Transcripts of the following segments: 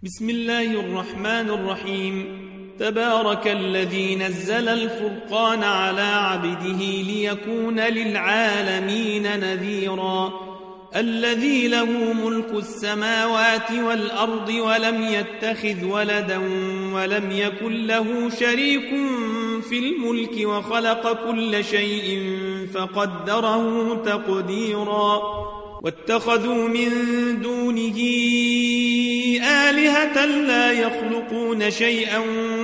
بسم الله الرحمن الرحيم. تبارك الذي نزل الفرقان على عبده ليكون للعالمين نذيرا. الذي له ملك السماوات والأرض ولم يتخذ ولدا ولم يكن له شريك في الملك وخلق كل شيء فقدره تقديرا. واتخذوا من دونه آلهة لا يخلقون شيئا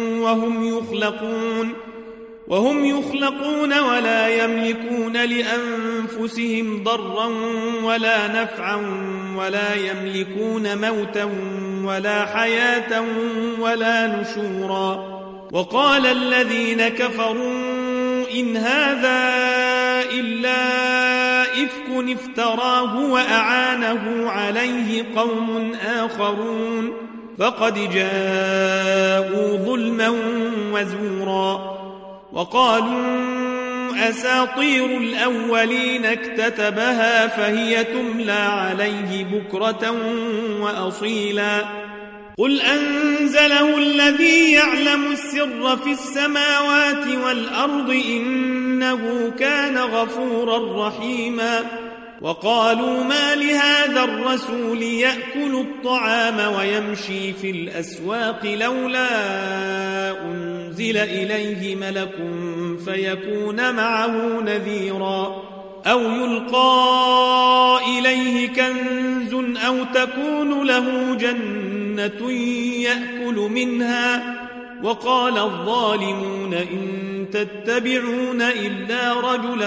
وهم يخلقون ولا يملكون لأنفسهم ضرا ولا نفعا ولا يملكون موتا ولا حياة ولا نشورا. وقال الذين كفروا إن هذا إلا إفك افتراه وأعانه عليه قوم آخرون فقد جاءوا ظلما وزورا. وقالوا أساطير الأولين اكتتبها فهي تملى عليه بكرة وأصيلا. قل أنزله الذي يعلم السر في السماوات والأرض إنه كان غفورا رحيما. وقالوا ما لهذا الرسول يأكل الطعام ويمشي في الأسواق لولا أنزل إليه ملك فيكون معه نذيرا أو يلقى إليه كنز أو تكون له جنة يأكل منها. وقال الظالمون إن تتبعون إلا رجلا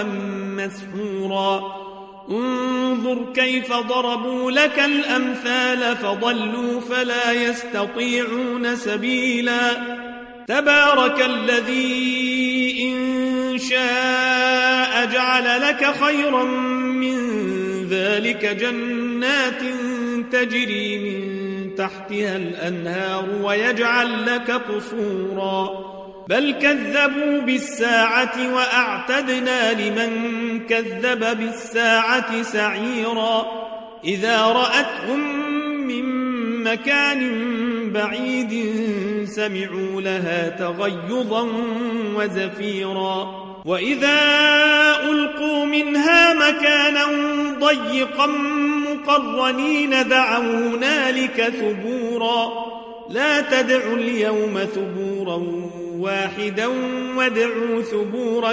مسحورا. انظر كيف ضربوا لك الأمثال فضلوا فلا يستطيعون سبيلا. تبارك الذي إن شاء جعل لك خيرا من ذلك جنات تجري من تحتها الأنهار ويجعل لك قصورا. بل كذبوا بالساعة وأعتدنا لمن كذب بالساعة سعيرا. إذا رأتهم من مكان بعيد سمعوا لها تغيظا وزفيرا. وإذا ألقوا منها مكانا ضيقا مقرنين دعوا هنالك ثبورا. لا تدعوا اليوم ثبورا واحدا وادعوا ثبورا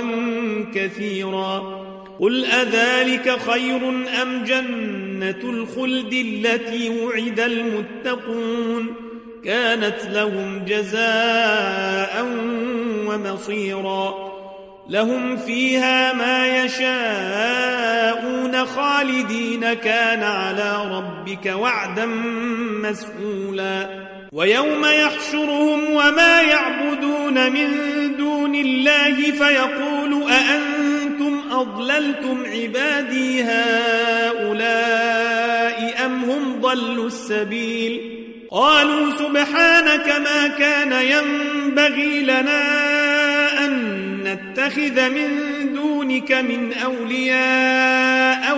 كثيرا. قل أذلك خير أم جنة الخلد التي وعد المتقون كانت لهم جزاء ومصيرا. لهم فيها ما يشاءون خالدين كان على ربك وعدا مسئولا. ويوم يحشرهم وما يعبدون من دون الله فيقول أأنتم أضللتم عبادي هؤلاء أم هم ضلوا السبيل. قالوا سبحانك ما كان ينبغي لنا أن نتخذ من دونك من أولياء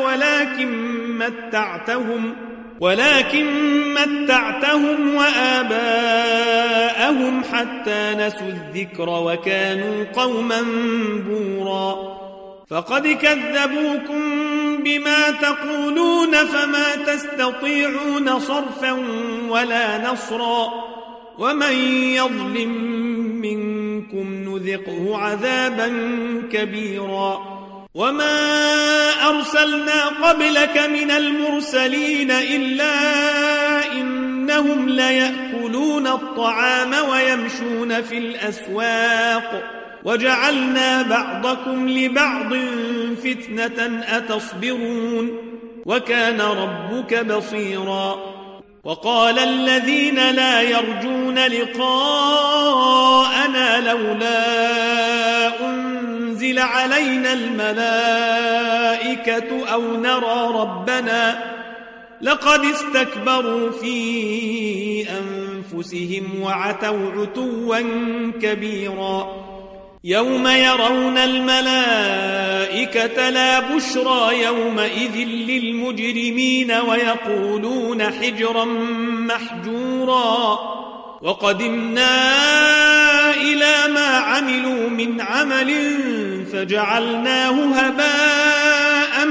ولكن متعتهم وآباءهم حتى نسوا الذكر وكانوا قوما بورا. فقد كذبوكم بما تقولون فما تستطيعون صرفا ولا نصرا. ومن يظلم منكم نذقه عذابا كبيرا. وما أرسلنا قبلك من المرسلين إلا إنهم ليأكلون الطعام ويمشون في الأسواق وجعلنا بعضكم لبعض فتنة أتصبرون وكان ربك بصيرا. وقال الذين لا يرجون لقاءنا لولا أنزل علينا الملائكة أو نرى ربنا لقد استكبروا في أنفسهم وعتوا عتوا كبيرا. يوم يرون الملائكة لا بشرى يومئذ للمجرمين ويقولون حجرا محجورا وقدمنا إلى ما عملوا من عمل فجعلناه هباء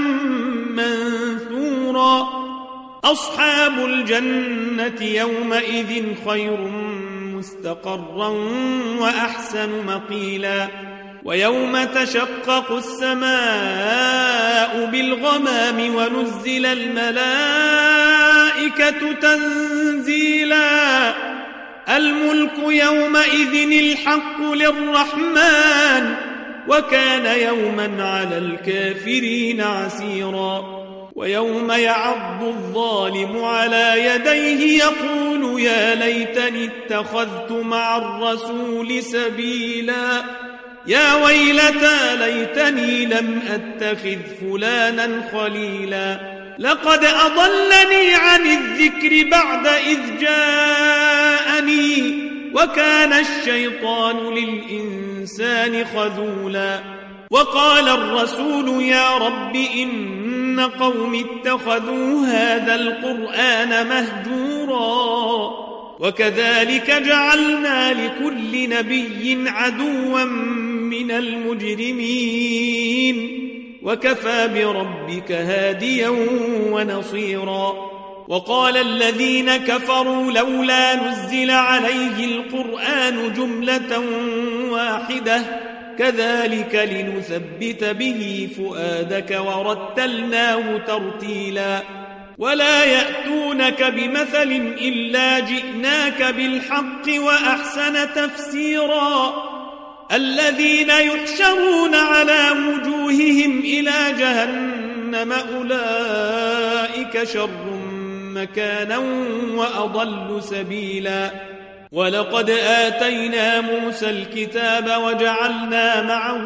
منثورا أصحاب الجنة يومئذ خير مستقرا وأحسن مقيلا ويوم تشقق السماء بالغمام ونزل الملائكة تنزيلا الملك يومئذ الحق للرحمن وكان يوما على الكافرين عسيرا ويوم يعض الظالم على يديه يقول يا ليتني اتخذت مع الرسول سبيلا يا ويلتى ليتني لم أتخذ فلانا خليلا لقد أضلني عن الذكر بعد إذ جاءني وكان الشيطان للإنسان خذولا وقال الرسول يا رب إن قوم اتخذوا هذا القرآن مهجورا وكذلك جعلنا لكل نبي عدوا من المجرمين وكفى بربك هاديا ونصيرا وقال الذين كفروا لولا نزل عليه القرآن جملة واحدة كذلك لنثبت به فؤادك ورتلناه ترتيلا ولا يأتونك بمثل إلا جئناك بالحق وأحسن تفسيرا الذين يحشرون على وجوههم إلى جهنم أولئك شر مكانا وأضل سبيلا ولقد آتينا موسى الكتاب وجعلنا معه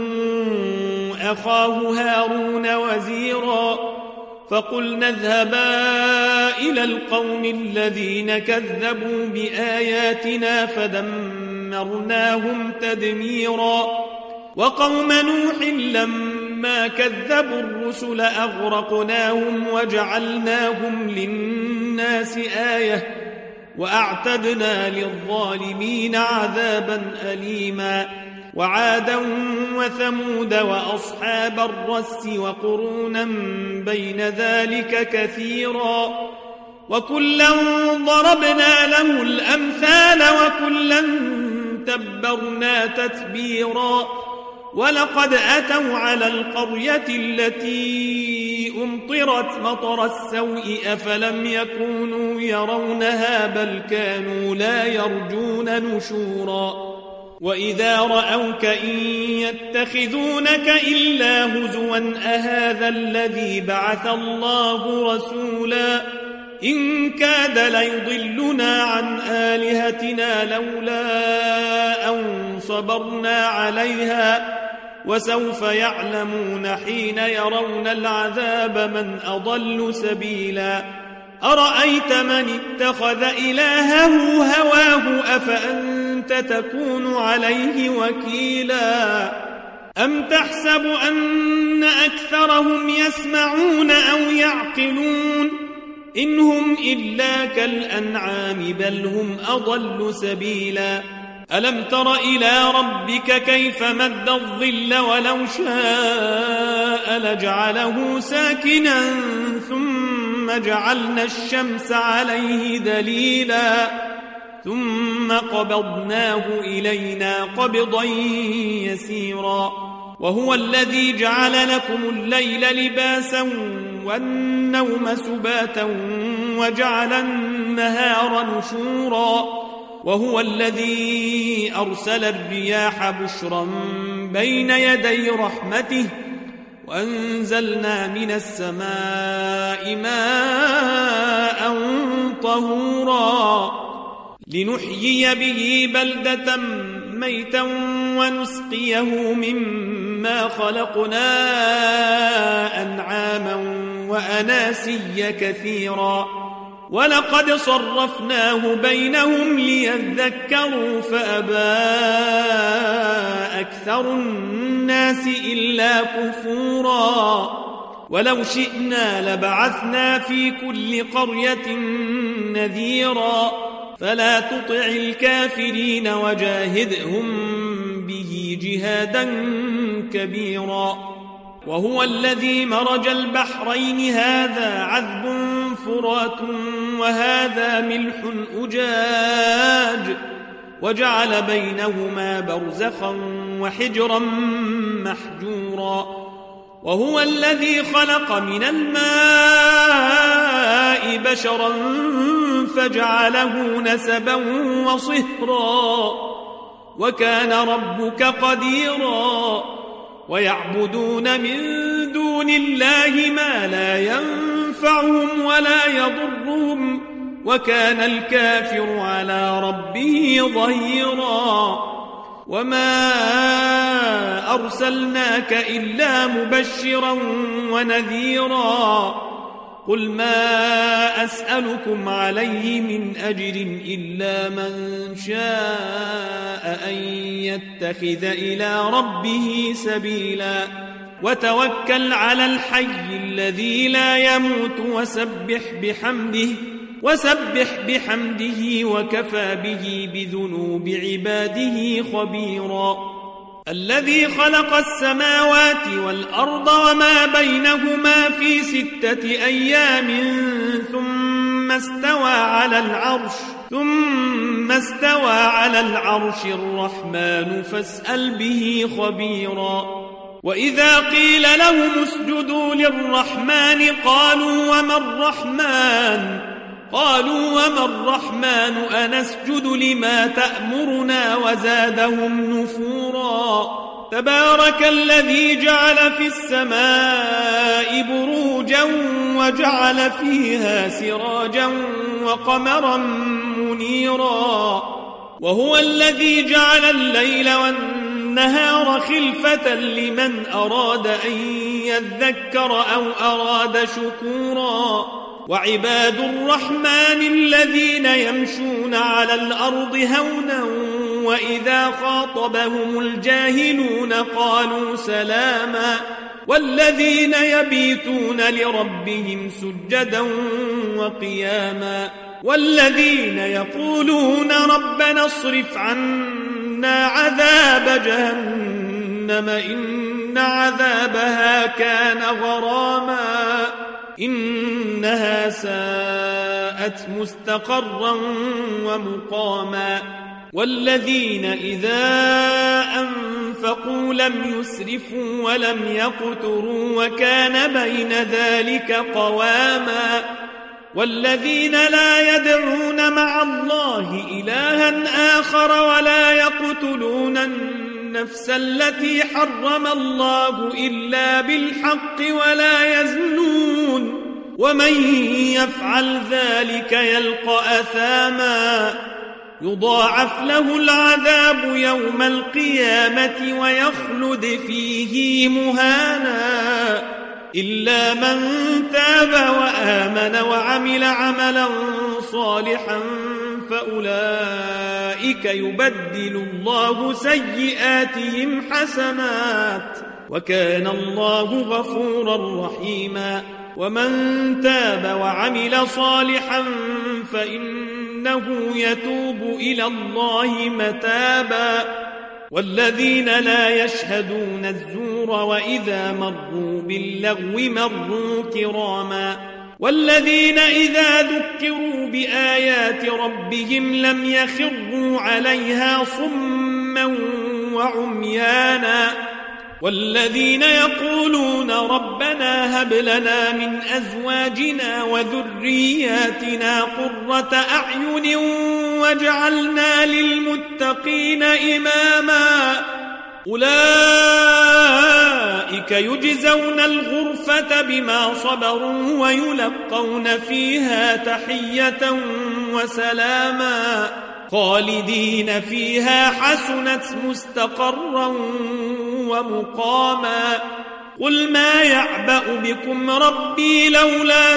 أخاه هارون وزيرا فقلنا اذهبا إلى القوم الذين كذبوا بآياتنا فدمرناهم تدميرا وقوم نوح لما كذبوا الرسل أغرقناهم وجعلناهم للناس آية وأعتدنا للظالمين عذابا أليما وعادا وثمود وأصحاب الرس وقرونا بين ذلك كثيرا وكلا ضربنا له الأمثال وكلا تبرنا تتبيرا ولقد أتوا على القرية التي أمطرت مطر السوء أفلم يكونوا يرونها بل كانوا لا يرجون نشورا وإذا رأوك إن يتخذونك إلا هزوا أهذا الذي بعث الله رسولا إن كاد ليضلنا عن آلهتنا لولا أن صبرنا عليها وسوف يعلمون حين يرون العذاب من أضل سبيلا أرأيت من اتخذ إلهه هواه أفأنت تكون عليه وكيلا أم تحسب أن أكثرهم يسمعون أو يعقلون إن هم إلا كالأنعام بل هم أضل سبيلا ألم تر إلى ربك كيف مد الظل ولو شاء لجعله ساكنا ثم جعلنا الشمس عليه دليلا ثم قبضناه إلينا قبضا يسيرا وهو الذي جعل لكم الليل لباسا والنوم سباتا وجعل النهار نشورا وهو الذي أرسل الرياح بشرا بين يدي رحمته وأنزلنا من السماء ماء طهورا لنحيي به بلدة ميتا ونسقيه مما خلقنا أنعاما وأناسيا كثيرا ولقد صرفناه بينهم ليذكروا فأبى أكثر الناس إلا كفورا ولو شئنا لبعثنا في كل قرية نذيرا فلا تطع الكافرين وجاهدهم به جهادا كبيرا وهو الذي مرج البحرين هذا عذب فرات وهذا ملح أجاج وجعل بينهما برزخا وحجرا محجورا وهو الذي خلق من الماء بشرا فجعله نسبا وصهرا وكان ربك قديرا ويعبدون من دون الله ما لا ينفعهم ولا يضرهم وكان الكافر على ربه ظهيرا وما أرسلناك إلا مبشرا ونذيرا قل ما أسألكم عليه من أجر إلا من شاء أن يتخذ إلى ربه سبيلا وتوكل على الحي الذي لا يموت وسبح بحمده وكفى به بذنوب عباده خبيرا الذي خلق السماوات والأرض وما بينهما في 6 أيام ثم استوى على العرش الرحمن فاسأل به خبيرا وإذا قيل لهم اسجدوا للرحمن قالوا وما الرحمن أنسجد لما تأمرنا وزادهم نفورا تبارك الذي جعل في السماء بروجا وجعل فيها سراجا وقمرا منيرا وهو الذي جعل الليل والنهار خلفة لمن أراد أن يذكر أو أراد شكورا وعباد الرحمن الذين يمشون على الأرض هونا وإذا خاطبهم الجاهلون قالوا سلاما والذين يبيتون لربهم سجدا وقياما والذين يقولون ربنا اصرف عنا عذاب جهنم إن عذابها كان غراما إنها ساءت مستقرا ومقاما والذين إذا أنفقوا لم يسرفوا ولم يقتروا وكان بين ذلك قواما والذين لا يدعون مع الله إلها آخر ولا يقتلون النفس التي حرم الله إلا بالحق ولا يزنون ومن يفعل ذلك يلقى أثاما يضاعف له العذاب يوم القيامة ويخلد فيه مهانا إلا من تاب وآمن وعمل عملا صالحا فأولئك يبدل الله سيئاتهم حسنات وكان الله غفورا رحيما ومن تاب وعمل صالحا فإنه يتوب إلى الله متابا والذين لا يشهدون الزور وإذا مروا باللغو مروا كراما والذين إذا ذكروا بآيات ربهم لم يخروا عليها صما وعميانا والذين يقولون ربنا هب لنا من أزواجنا وذرياتنا قرة أعين واجعلنا للمتقين إماما أولئك يجزون الغرفة بما صبروا ويلقون فيها تحية وسلاما خالدين فيها حسنت مستقرا ومقاما قل ما يعبأ بكم ربي لولا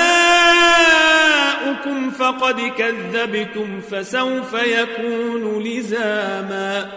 دعاؤكم فقد كذبتم فسوف يكون لزاما